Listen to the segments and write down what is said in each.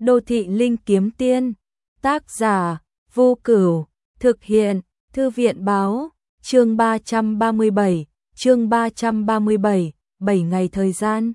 Đô thị linh kiếm tiên, tác giả, Vô Cửu, thực hiện, Thư viện báo, chương 337, 7 ngày thời gian.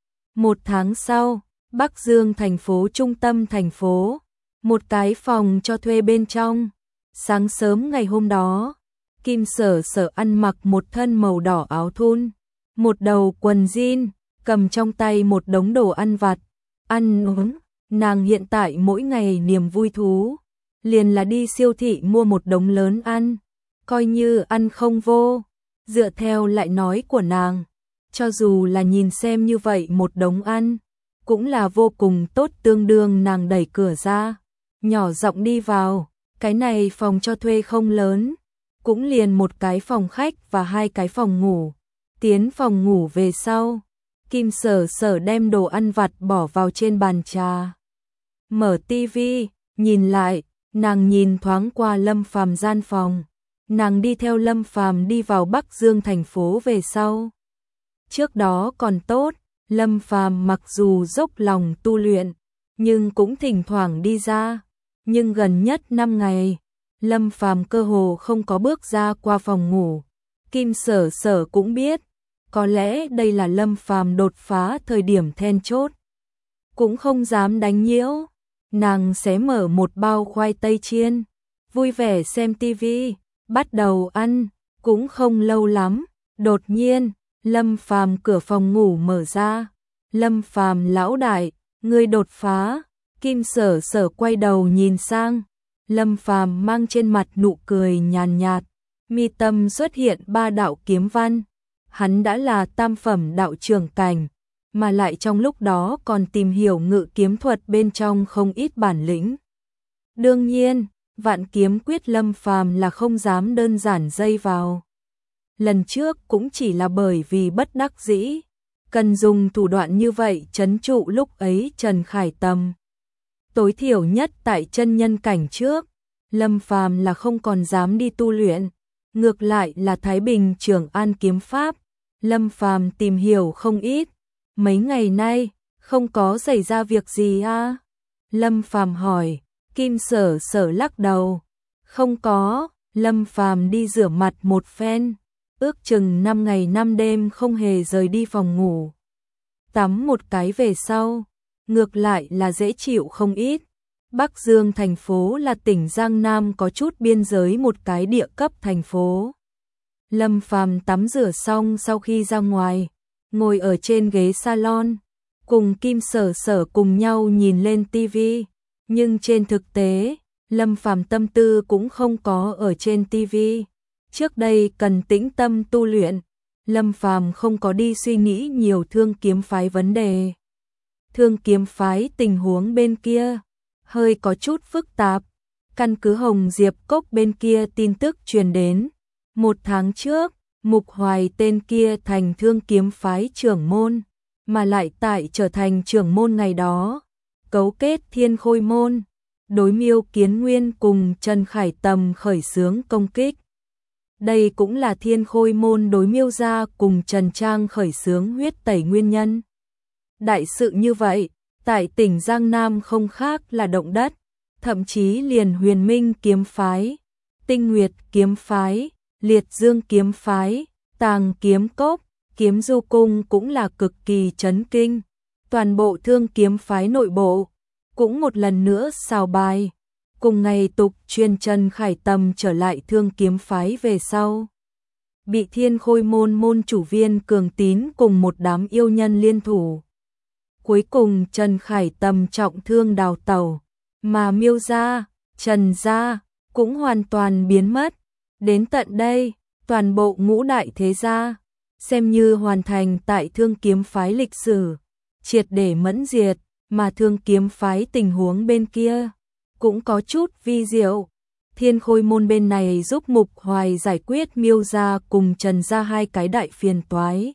1 tháng sau, Bắc Dương thành phố trung tâm thành phố, một cái phòng cho thuê bên trong. Sáng sớm ngày hôm đó, Kim Sở Sở ăn mặc một thân màu đỏ áo thun, một đầu quần jean, cầm trong tay một đống đồ ăn vặt, ăn uống. Nàng hiện tại mỗi ngày niềm vui thú liền là đi siêu thị mua một đống lớn ăn, coi như ăn không vô. Dựa theo lại nói của nàng, cho dù là nhìn xem như vậy một đống ăn, cũng là vô cùng tốt. Tương đương nàng đẩy cửa ra, nhỏ giọng đi vào. Cái này phòng cho thuê không lớn, cũng liền một cái phòng khách và 2 cái phòng ngủ. Tiến phòng ngủ về sau, Kim Sở Sở đem đồ ăn vặt bỏ vào trên bàn trà. Mở tivi, nhìn lại, nàng nhìn thoáng qua Lâm Phàm gian phòng. Nàng đi theo Lâm Phàm đi vào Bắc Dương thành phố về sau. Trước đó còn tốt, Lâm Phàm mặc dù dốc lòng tu luyện, nhưng cũng thỉnh thoảng đi ra. Nhưng gần nhất 5 ngày, Lâm Phàm cơ hồ không có bước ra qua phòng ngủ. Kim Sở Sở cũng biết, có lẽ đây là Lâm Phàm đột phá thời điểm then chốt. Cũng không dám đánh nhiễu, nàng xé mở một bao khoai tây chiên, vui vẻ xem tivi, bắt đầu ăn. Cũng không lâu lắm, đột nhiên, Lâm Phàm cửa phòng ngủ mở ra. Lâm Phàm lão đại, ngươi đột phá. Kim Sở Sở quay đầu nhìn sang, Lâm Phàm mang trên mặt nụ cười nhàn nhạt, mi tâm xuất hiện 3 đạo kiếm văn. Hắn đã là tam phẩm đạo trưởng cảnh, mà lại trong lúc đó còn tìm hiểu ngự kiếm thuật bên trong không ít bản lĩnh. Đương nhiên, Vạn Kiếm Quyết Lâm Phàm là không dám đơn giản dây vào. Lần trước cũng chỉ là bởi vì bất đắc dĩ, cần dùng thủ đoạn như vậy trấn trụ lúc ấy Trần Khải Tầm. Tối thiểu nhất tại chân nhân cảnh trước, Lâm Phàm là không còn dám đi tu luyện, ngược lại là Thái Bình Trường An kiếm pháp, Lâm Phàm tìm hiểu không ít. Mấy ngày nay, không có xảy ra việc gì à? Lâm Phàm hỏi. Kim Sở Sở lắc đầu. Không có. Lâm Phàm đi rửa mặt một phen, ước chừng 5 ngày 5 đêm không hề rời đi phòng ngủ. Tắm một cái về sau, ngược lại là dễ chịu không ít. Bắc Dương thành phố là tỉnh Giang Nam có chút biên giới một cái địa cấp thành phố. Lâm Phàm tắm rửa xong sau khi ra ngoài, ngồi ở trên ghế salon, cùng Kim Sở Sở cùng nhau nhìn lên tivi. Nhưng trên thực tế, Lâm Phàm tâm tư cũng không có ở trên tivi. Trước đây cần tĩnh tâm tu luyện, Lâm Phàm không có đi suy nghĩ nhiều Thương Kiếm phái vấn đề. Thương Kiếm phái tình huống bên kia hơi có chút phức tạp. Căn cứ Hồng Diệp Cốc bên kia tin tức truyền đến, 1 tháng trước, Mục Hoài tên kia thành Thương Kiếm phái trưởng môn, mà lại tại trở thành trưởng môn ngày đó, cấu kết Thiên Khôi môn, đối Miêu Kiến Nguyên cùng Trần Khải Tầm khởi xướng công kích. Đây cũng là Thiên Khôi môn đối Miêu gia cùng Trần Trang khởi xướng huyết tẩy nguyên nhân. Đại sự như vậy, tại tỉnh Giang Nam không khác là động đất, thậm chí liền Huyền Minh kiếm phái, Tinh Nguyệt kiếm phái, Liệt Dương kiếm phái, Tàng Kiếm Cốc, Kiếm Du Cung cũng là cực kỳ chấn kinh. Toàn bộ Thương Kiếm phái nội bộ cũng một lần nữa xào bài. Cùng ngày tục truyền Trần Khải Tầm trở lại Thương Kiếm phái về sau, bị Thiên Khôi môn môn chủ Viên Cường Tín cùng một đám yêu nhân liên thủ. Cuối cùng Trần Khải Tầm trọng thương đào tẩu, mà Miêu gia, Trần gia cũng hoàn toàn biến mất. Đến tận đây, toàn bộ ngũ đại thế gia xem như hoàn thành tại Thương Kiếm phái lịch sử, triệt để mẫn diệt. Mà Thương Kiếm phái tình huống bên kia cũng có chút vi diệu. Thiên Khôi môn bên này giúp Mục Hoài giải quyết Miêu gia cùng Trần gia 2 cái đại phiền toái,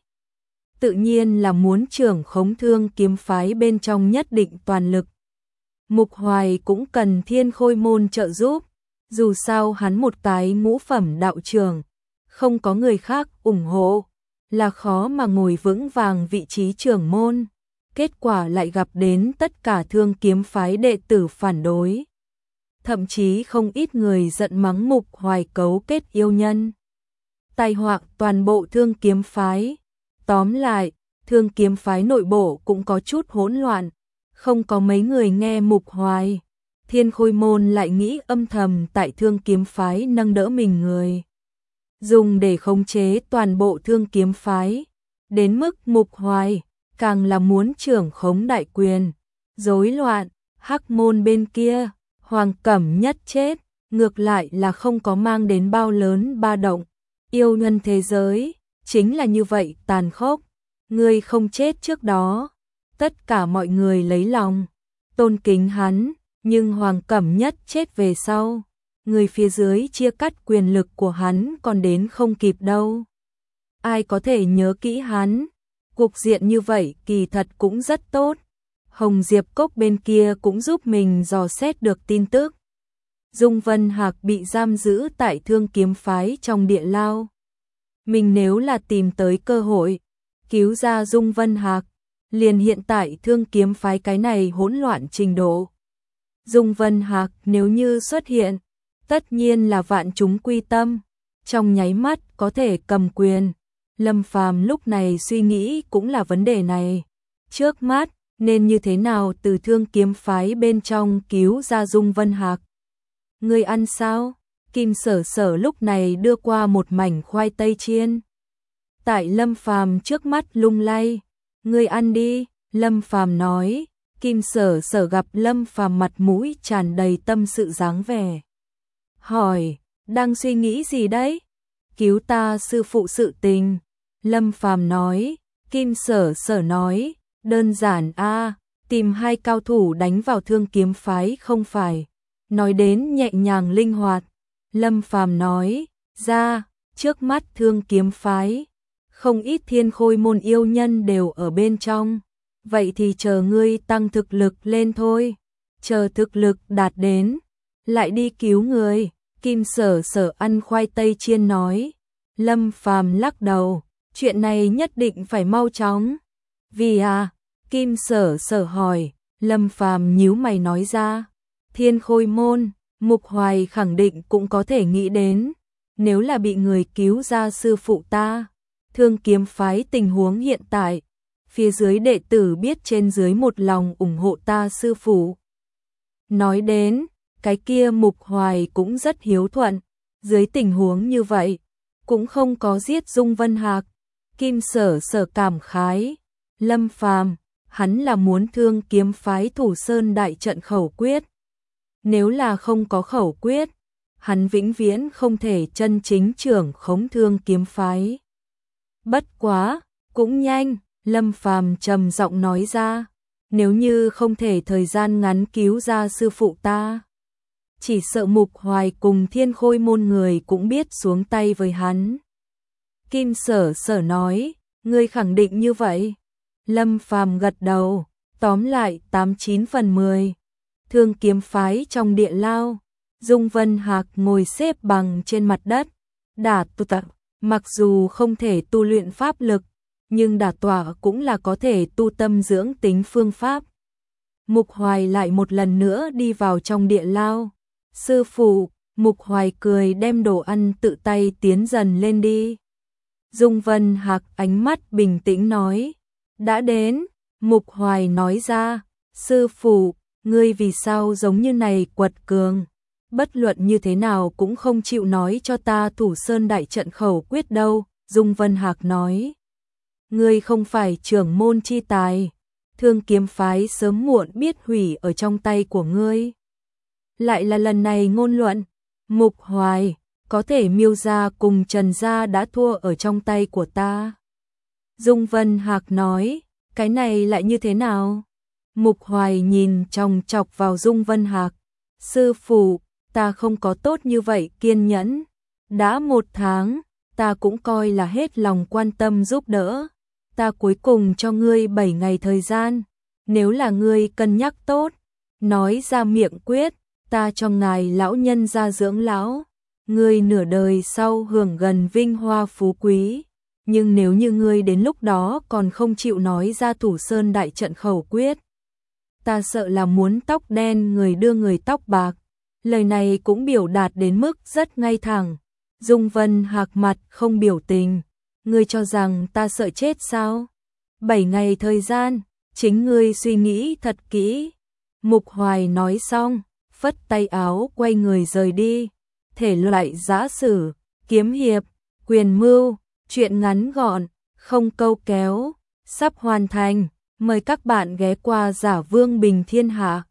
tự nhiên là muốn trưởng khống Thương Kiếm phái bên trong nhất định toàn lực. Mục Hoài cũng cần Thiên Khôi môn trợ giúp, dù sao hắn một cái ngũ phẩm đạo trưởng, không có người khác ủng hộ, là khó mà ngồi vững vàng vị trí trưởng môn. kết quả lại gặp đến tất cả Thương Kiếm phái đệ tử phản đối. Thậm chí không ít người giận mắng Mục Hoài cấu kết yêu nhân. Tai họa toàn bộ Thương Kiếm phái. Tóm lại, Thương Kiếm phái nội bộ cũng có chút hỗn loạn, không có mấy người nghe Mục Hoài. Thiên Khôi Môn lại nghĩ âm thầm tại Thương Kiếm phái nâng đỡ mình người, dùng để khống chế toàn bộ Thương Kiếm phái, đến mức Mục Hoài càng là muốn trưởng khống đại quyền, rối loạn. Hắc Môn bên kia, Hoàng Cẩm Nhất chết, ngược lại là không có mang đến bao lớn ba động. Yêu nhân thế giới chính là như vậy tàn khốc, người không chết trước đó, tất cả mọi người lấy lòng tôn kính hắn, nhưng Hoàng Cẩm Nhất chết về sau, người phía dưới chia cắt quyền lực của hắn còn đến không kịp đâu. Ai có thể nhớ kỹ hắn? Cục diện như vậy kỳ thật cũng rất tốt. Hồng Diệp Cốc bên kia cũng giúp mình dò xét được tin tức. Dung Vân Hạc bị giam giữ tại Thương Kiếm phái trong địa lao. Mình nếu là tìm tới cơ hội cứu ra Dung Vân Hạc, liền hiện tại Thương Kiếm phái cái này hỗn loạn trình độ. Dung Vân Hạc nếu như xuất hiện, tất nhiên là vạn chúng quy tâm, trong nháy mắt có thể cầm quyền. Lâm Phàm lúc này suy nghĩ cũng là vấn đề này. Trước mắt, nên như thế nào từ Thương Kiếm phái bên trong cứu ra Dung Vân Hạc? Ngươi ăn sao? Kim Sở Sở lúc này đưa qua một mảnh khoai tây chiên. Tại Lâm Phàm trước mắt lung lay. Ngươi ăn đi, Lâm Phàm nói. Kim Sở Sở gặp Lâm Phàm mặt mũi tràn đầy tâm sự dáng vẻ. Hỏi, đang suy nghĩ gì đấy? Cứu ta sư phụ sự tình. Lâm Phàm nói. Kim Sở Sở nói, đơn giản a, tìm hai cao thủ đánh vào Thương Kiếm phái không phải. Nói đến nhẹ nhàng linh hoạt. Lâm Phàm nói, ra, trước mắt Thương Kiếm phái, không ít Thiên Khôi Môn yêu nhân đều ở bên trong. Vậy thì chờ ngươi tăng thực lực lên thôi. Chờ thực lực đạt đến, lại đi cứu người. Kim Sở Sở ăn khoai tây chiên nói. Lâm Phàm lắc đầu, chuyện này nhất định phải mau chóng. Vì à? Kim Sở Sở hỏi. Lâm Phàm nhíu mày nói ra. Thiên Khôi Môn, Mục Hoài khẳng định cũng có thể nghĩ đến. Nếu là bị người cứu ra sư phụ ta, Thương Kiếm phái tình huống hiện tại, phía dưới đệ tử biết trên dưới một lòng ủng hộ ta sư phụ. Nói đến, cái kia Mục Hoài cũng rất hiếu thuận, dưới tình huống như vậy, cũng không có giết Dung Vân Hạc. Kim Sở Sở cảm khái, Lâm Phàm, hắn là muốn Thương Kiếm phái Thủ Sơn đại trận khẩu quyết. Nếu là không có khẩu quyết, hắn vĩnh viễn không thể chân chính trưởng khống Thương Kiếm phái. Bất quá, cũng nhanh, Lâm Phàm trầm giọng nói ra, nếu như không thể thời gian ngắn cứu ra sư phụ ta, chỉ sợ Mục Hoài cùng Thiên Khôi Môn người cũng biết xuống tay với hắn. Kim Sở Sở nói, ngươi khẳng định như vậy? Lâm Phàm gật đầu, tóm lại 89 phần 10. Thương Kiếm phái trong địa lao, Dung Vân Hạc ngồi xếp bằng trên mặt đất, đả tọa, mặc dù không thể tu luyện pháp lực, nhưng đả tọa cũng là có thể tu tâm dưỡng tính phương pháp. Mục Hoài lại một lần nữa đi vào trong địa lao. Sư phụ, Mục Hoài cười đem đồ ăn tự tay tiến dần lên đi. Dung Vân Hạc ánh mắt bình tĩnh nói, đã đến. Mục Hoài nói ra, sư phụ, ngươi vì sao giống như này quật cường, bất luận như thế nào cũng không chịu nói cho ta Thủ Sơn đại trận khẩu quyết đâu. Dung Vân Hạc nói, ngươi không phải trưởng môn chi tài, Thương Kiếm phái sớm muộn biết hủy ở trong tay của ngươi. Lại là lần này ngôn luận, Mục Hoài, có thể Miêu gia cùng Trần gia đã thua ở trong tay của ta. Dung Vân Hạc nói, cái này lại như thế nào? Mục Hoài nhìn chòng chọc vào Dung Vân Hạc, sư phụ, ta không có tốt như vậy kiên nhẫn. Đã 1 tháng, ta cũng coi là hết lòng quan tâm giúp đỡ. Ta cuối cùng cho ngươi 7 ngày thời gian, nếu là ngươi cân nhắc tốt, nói ra miệng quyết, ta cho ngài lão nhân gia dưỡng lão, ngươi nửa đời sau hưởng gần vinh hoa phú quý. nhưng nếu như ngươi đến lúc đó còn không chịu nói ra Thủ Sơn đại trận khẩu quyết, ta sợ là muốn tóc đen người đưa người tóc bạc. Lời này cũng biểu đạt đến mức rất ngay thẳng. Dung Vân Hạc mặt không biểu tình, ngươi cho rằng ta sợ chết sao? 7 ngày thời gian, chính ngươi suy nghĩ thật kỹ. Mục Hoài nói xong, phất tay áo quay người rời đi. Thể loại giã sử, kiếm hiệp, quyền mưu, truyện ngắn gọn, không câu kéo, sắp hoàn thành. Mời các bạn ghé qua Giả Vương Bình Thiên Hạ.